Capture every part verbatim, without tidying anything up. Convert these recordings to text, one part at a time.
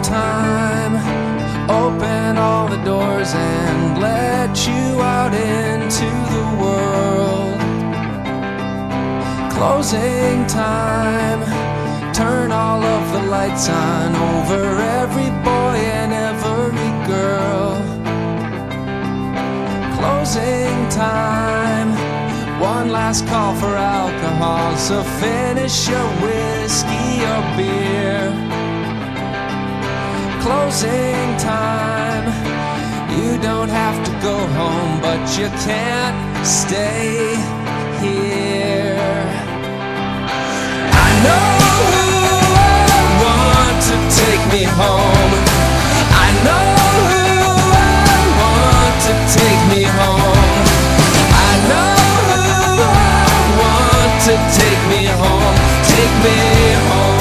time, open all the doors and let you out into the world. Closing time, turn all of the lights on over every boy and every girl. Closing time, one last call for alcohol, so finish your whiskey or beer. Closing time, you don't have to go home, but you can't stay here. I know who I want to take me home. I know who I want to take me home. I know who I want to take me home. Take me home.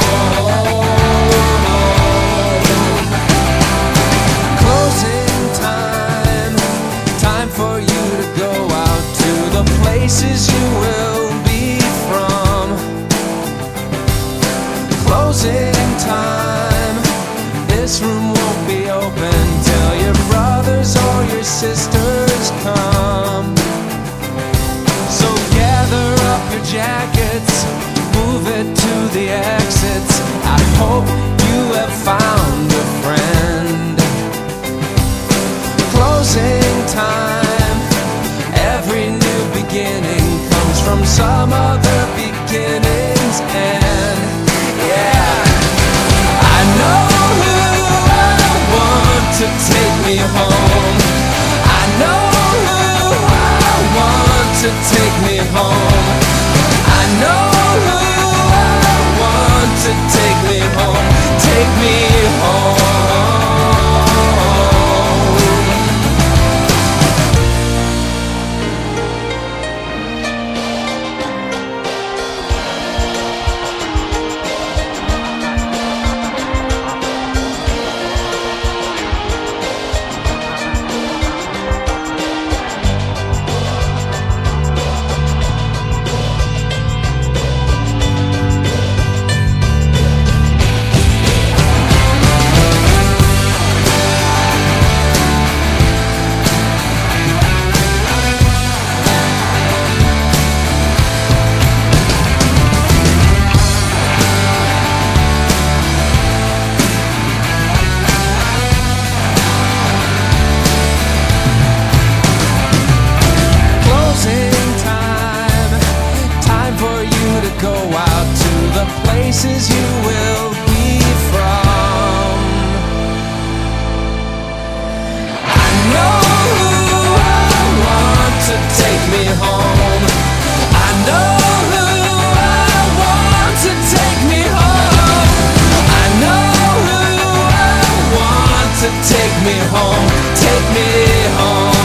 For you to go out to the places you will be from. Closing time, this room won't be open till your brothers or your sisters come. So gather up your jackets, move it to the exits. I hope you have found a friend. Closing time, every new beginning comes from some other beginning's end. Yeah, I know who I want to take me home. I know who I want to take me home. I know who I want to take me home. Take me home. Places you will be from. I know who I want to take me home. I know who I want to take me home. I know who I want to take me home. Take me home.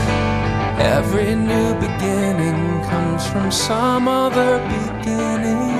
Every new beginning comes from some other beginning.